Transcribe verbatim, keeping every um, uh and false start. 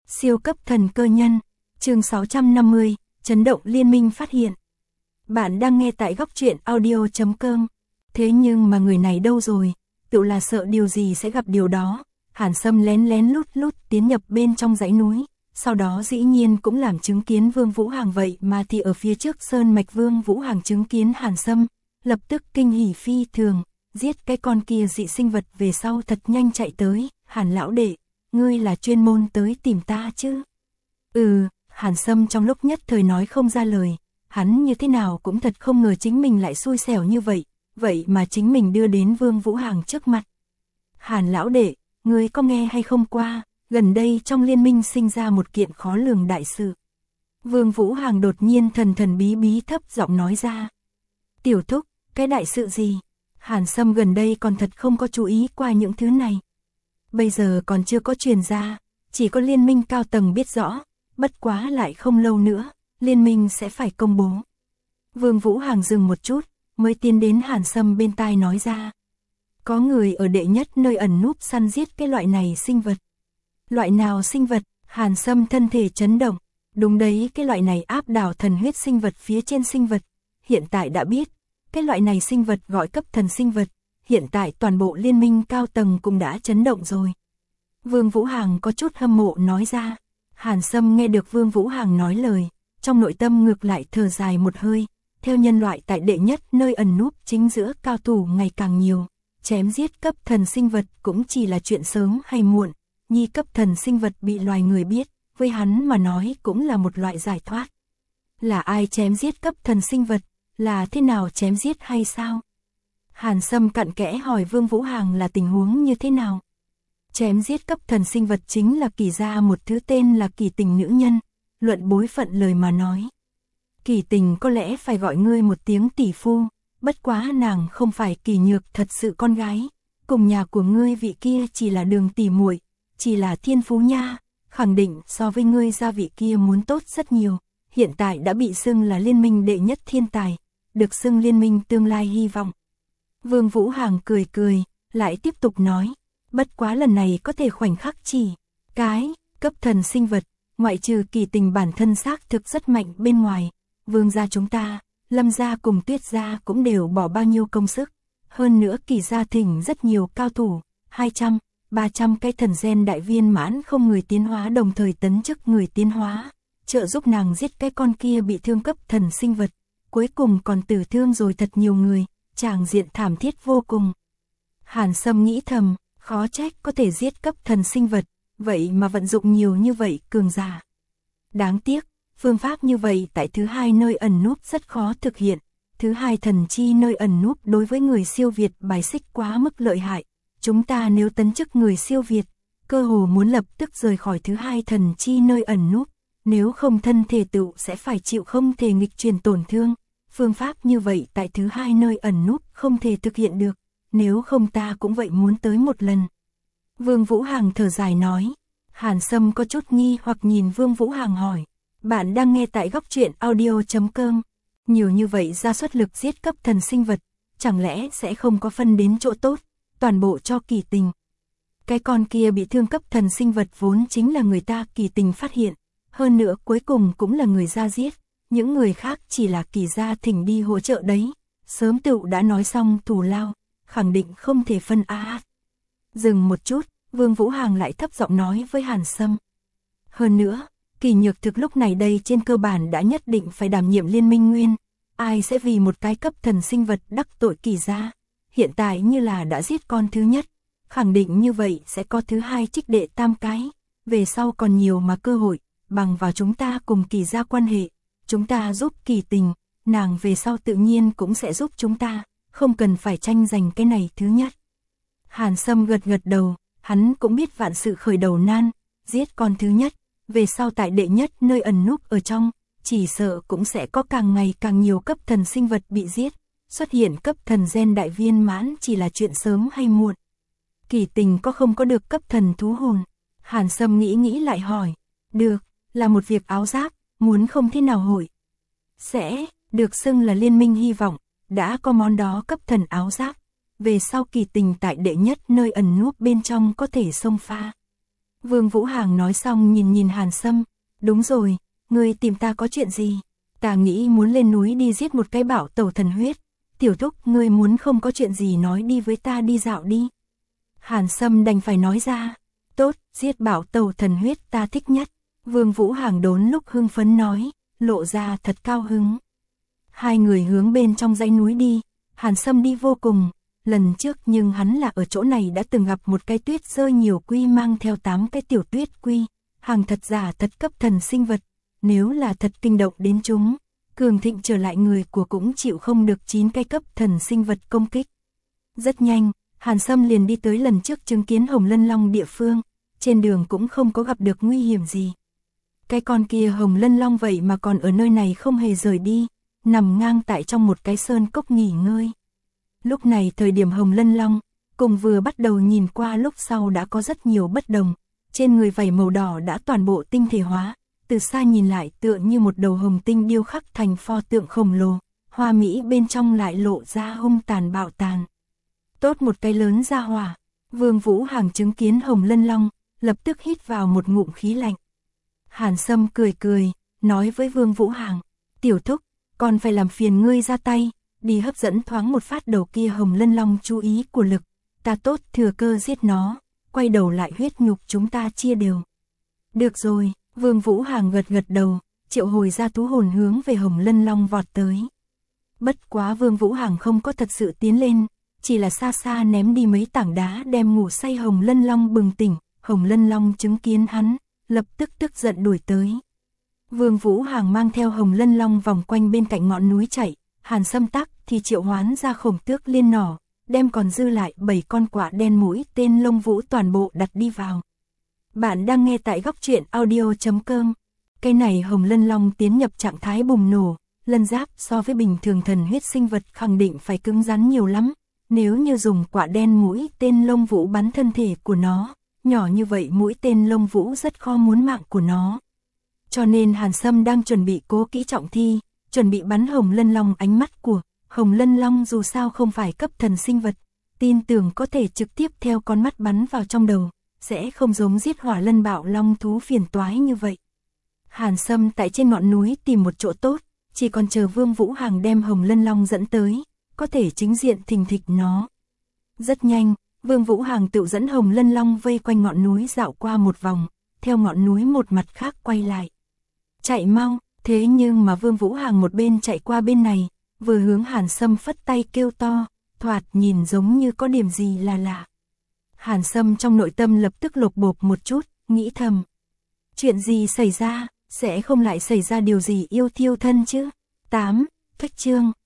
Siêu cấp thần cơ nhân, chương sáu trăm năm mươi, chấn động liên minh phát hiện. Bạn đang nghe tại góc truyện audio chấm com. Thế nhưng mà người này đâu rồi, tự là sợ điều gì sẽ gặp điều đó. Hàn Sâm lén lén lút lút tiến nhập bên trong dãy núi, sau đó dĩ nhiên cũng làm chứng kiến Vương Vũ Hằng, vậy mà thì ở phía trước sơn mạch Vương Vũ Hằng chứng kiến Hàn Sâm, lập tức kinh hỉ phi thường, giết cái con kia dị sinh vật về sau thật nhanh chạy tới. Hàn lão đệ, ngươi là chuyên môn tới tìm ta chứ? Ừ, Hàn Sâm trong lúc nhất thời nói không ra lời, hắn như thế nào cũng thật không ngờ chính mình lại xui xẻo như vậy, vậy mà chính mình đưa đến Vương Vũ Hằng trước mặt. Hàn lão đệ, ngươi có nghe hay không qua, gần đây trong liên minh sinh ra một kiện khó lường đại sự. Vương Vũ Hằng đột nhiên thần thần bí bí thấp giọng nói ra. Tiểu thúc, cái đại sự gì? Hàn Sâm gần đây còn thật không có chú ý qua những thứ này. Bây giờ còn chưa có truyền ra, chỉ có liên minh cao tầng biết rõ, bất quá lại không lâu nữa, liên minh sẽ phải công bố. Vương Vũ Hằng dừng một chút, mới tiến đến Hàn Sâm bên tai nói ra. Có người ở đệ nhất nơi ẩn núp săn giết cái loại này sinh vật. Loại nào sinh vật? Hàn Sâm thân thể chấn động. Đúng đấy, cái loại này áp đảo thần huyết sinh vật phía trên sinh vật. Hiện tại đã biết, cái loại này sinh vật gọi cấp thần sinh vật. Hiện tại toàn bộ liên minh cao tầng cũng đã chấn động rồi. Vương Vũ Hằng có chút hâm mộ nói ra. Hàn Sâm nghe được Vương Vũ Hằng nói lời, trong nội tâm ngược lại thở dài một hơi. Theo nhân loại tại đệ nhất nơi ẩn núp chính giữa cao thủ ngày càng nhiều, chém giết cấp thần sinh vật cũng chỉ là chuyện sớm hay muộn. Nhi cấp thần sinh vật bị loài người biết, với hắn mà nói cũng là một loại giải thoát. Là ai chém giết cấp thần sinh vật? Là thế nào chém giết hay sao? Hàn Sâm cặn kẽ hỏi Vương Vũ Hằng là tình huống như thế nào. Chém giết cấp thần sinh vật chính là Kỳ gia một thứ tên là Kỳ Tình nữ nhân, luận bối phận lời mà nói. Kỳ Tình có lẽ phải gọi ngươi một tiếng tỷ phu, bất quá nàng không phải Kỳ Nhược thật sự con gái, cùng nhà của ngươi vị kia chỉ là đường tỷ muội, chỉ là thiên phú nha, khẳng định so với ngươi gia vị kia muốn tốt rất nhiều, hiện tại đã bị xưng là liên minh đệ nhất thiên tài, được xưng liên minh tương lai hy vọng. Vương Vũ Hằng cười cười, lại tiếp tục nói, bất quá lần này có thể khoảnh khắc chỉ cái cấp thần sinh vật, ngoại trừ Kỳ Tình bản thân xác thực rất mạnh bên ngoài, Vương gia chúng ta, Lâm gia cùng Tuyết gia cũng đều bỏ bao nhiêu công sức, hơn nữa Kỳ gia thỉnh rất nhiều cao thủ, hai trăm, ba trăm cái thần gen đại viên mãn không người tiến hóa đồng thời tấn chức người tiến hóa, trợ giúp nàng giết cái con kia bị thương cấp thần sinh vật, cuối cùng còn tử thương rồi thật nhiều người. Tràng diện thảm thiết vô cùng. Hàn Sâm nghĩ thầm, khó trách có thể giết cấp thần sinh vật, vậy mà vận dụng nhiều như vậy cường giả. Đáng tiếc, phương pháp như vậy tại thứ hai nơi ẩn núp rất khó thực hiện. Thứ hai thần chi nơi ẩn núp đối với người siêu việt bài xích quá mức lợi hại. Chúng ta nếu tấn chức người siêu việt, cơ hồ muốn lập tức rời khỏi thứ hai thần chi nơi ẩn núp, nếu không thân thể tự sẽ phải chịu không thể nghịch truyền tổn thương. Phương pháp như vậy tại thứ hai nơi ẩn núp không thể thực hiện được, nếu không ta cũng vậy muốn tới một lần. Vương Vũ Hằng thở dài nói. Hàn Sâm có chút nghi hoặc nhìn Vương Vũ Hằng hỏi, bạn đang nghe tại góc truyện audio chấm com, nhiều như vậy ra xuất lực giết cấp thần sinh vật, chẳng lẽ sẽ không có phân đến chỗ tốt, toàn bộ cho Kỳ Tình. Cái con kia bị thương cấp thần sinh vật vốn chính là người ta Kỳ Tình phát hiện, hơn nữa cuối cùng cũng là người ra giết. Những người khác chỉ là Kỳ gia thỉnh đi hỗ trợ đấy, sớm tựu đã nói xong thù lao, khẳng định không thể phân a. Dừng một chút, Vương Vũ Hằng lại thấp giọng nói với Hàn Sâm. Hơn nữa, Kỳ Nhược thực lúc này đây trên cơ bản đã nhất định phải đảm nhiệm liên minh nguyên, ai sẽ vì một cái cấp thần sinh vật đắc tội Kỳ gia, hiện tại như là đã giết con thứ nhất, khẳng định như vậy sẽ có thứ hai trích đệ tam cái, về sau còn nhiều mà cơ hội, bằng vào chúng ta cùng Kỳ gia quan hệ. Chúng ta giúp Kỳ Tình, nàng về sau tự nhiên cũng sẽ giúp chúng ta, không cần phải tranh giành cái này thứ nhất. Hàn Sâm gật gật đầu, hắn cũng biết vạn sự khởi đầu nan, giết con thứ nhất, về sau tại đệ nhất nơi ẩn núp ở trong, chỉ sợ cũng sẽ có càng ngày càng nhiều cấp thần sinh vật bị giết, xuất hiện cấp thần gen đại viên mãn chỉ là chuyện sớm hay muộn. Kỳ Tình có không có được cấp thần thú hồn? Hàn Sâm nghĩ nghĩ lại hỏi, được, là một việc áo giáp. Muốn không thế nào hội sẽ được xưng là liên minh hy vọng, đã có món đó cấp thần áo giáp, về sau Kỳ Tình tại đệ nhất nơi ẩn núp bên trong có thể xông pha. Vương Vũ Hàng nói xong nhìn nhìn Hàn Sâm, đúng rồi, ngươi tìm ta có chuyện gì? Ta nghĩ muốn lên núi đi giết một cái bảo tẩu thần huyết. Tiểu thúc, ngươi muốn không có chuyện gì nói đi với ta đi dạo đi. Hàn Sâm đành phải nói ra, tốt, giết bảo tẩu thần huyết ta thích nhất. Vương Vũ Hàng đốn lúc hưng phấn nói, lộ ra thật cao hứng. Hai người hướng bên trong dãy núi đi, Hàn Sâm đi vô cùng. Lần trước nhưng hắn là ở chỗ này đã từng gặp một cái tuyết rơi nhiều quy mang theo tám cái tiểu tuyết quy, hàng thật giả thật cấp thần sinh vật, nếu là thật kinh động đến chúng, cường thịnh trở lại người của cũng chịu không được chín cái cấp thần sinh vật công kích. Rất nhanh, Hàn Sâm liền đi tới lần trước chứng kiến Hồng Lân Long địa phương, trên đường cũng không có gặp được nguy hiểm gì. Cái con kia Hồng Lân Long vậy mà còn ở nơi này không hề rời đi, nằm ngang tại trong một cái sơn cốc nghỉ ngơi. Lúc này thời điểm Hồng Lân Long, cùng vừa bắt đầu nhìn qua lúc sau đã có rất nhiều bất đồng, trên người vảy màu đỏ đã toàn bộ tinh thể hóa, từ xa nhìn lại tựa như một đầu hồng tinh điêu khắc thành pho tượng khổng lồ, hoa mỹ bên trong lại lộ ra hung tàn bạo tàn. Tốt một cái lớn ra hỏa, Vương Vũ Hàng chứng kiến Hồng Lân Long, lập tức hít vào một ngụm khí lạnh. Hàn Sâm cười cười, nói với Vương Vũ Hàng, tiểu thúc, còn phải làm phiền ngươi ra tay, đi hấp dẫn thoáng một phát đầu kia Hồng Lân Long chú ý của lực, ta tốt thừa cơ giết nó, quay đầu lại huyết nhục chúng ta chia đều. Được rồi, Vương Vũ Hàng gật gật đầu, triệu hồi ra thú hồn hướng về Hồng Lân Long vọt tới. Bất quá Vương Vũ Hàng không có thật sự tiến lên, chỉ là xa xa ném đi mấy tảng đá đem ngủ say Hồng Lân Long bừng tỉnh, Hồng Lân Long chứng kiến hắn, lập tức tức giận đuổi tới. Vương Vũ Hàng mang theo Hồng Lân Long vòng quanh bên cạnh ngọn núi chạy, Hàn Sâm tắc thì triệu hoán ra Khổng Tước Liên nỏ, đem còn dư lại bảy con quạ đen mũi tên lông vũ toàn bộ đặt đi vào. Bạn đang nghe tại góc truyện audio chấm com. Cái này Hồng Lân Long tiến nhập trạng thái bùng nổ, lân giáp so với bình thường thần huyết sinh vật khẳng định phải cứng rắn nhiều lắm. Nếu như dùng quạ đen mũi tên lông vũ bắn thân thể của nó, nhỏ như vậy mũi tên lông vũ rất khó muốn mạng của nó. Cho nên Hàn Sâm đang chuẩn bị cố kỹ trọng thi, chuẩn bị bắn Hồng Lân Long. Ánh mắt của Hồng Lân Long dù sao không phải cấp thần sinh vật, tin tưởng có thể trực tiếp theo con mắt bắn vào trong đầu, sẽ không giống giết hỏa lân bạo long thú phiền toái như vậy. Hàn Sâm tại trên ngọn núi tìm một chỗ tốt, chỉ còn chờ Vương Vũ Hàng đem Hồng Lân Long dẫn tới, có thể chính diện thình thịch nó. Rất nhanh, Vương Vũ Hàng tự dẫn Hồng Lân Long vây quanh ngọn núi dạo qua một vòng, theo ngọn núi một mặt khác quay lại. Chạy mau, thế nhưng mà Vương Vũ Hàng một bên chạy qua bên này, vừa hướng Hàn Sâm phất tay kêu to, thoạt nhìn giống như có điểm gì là lạ. Hàn Sâm trong nội tâm lập tức lột bột một chút, nghĩ thầm. Chuyện gì xảy ra, sẽ không lại xảy ra điều gì yêu thiêu thân chứ? tám. Phách chương,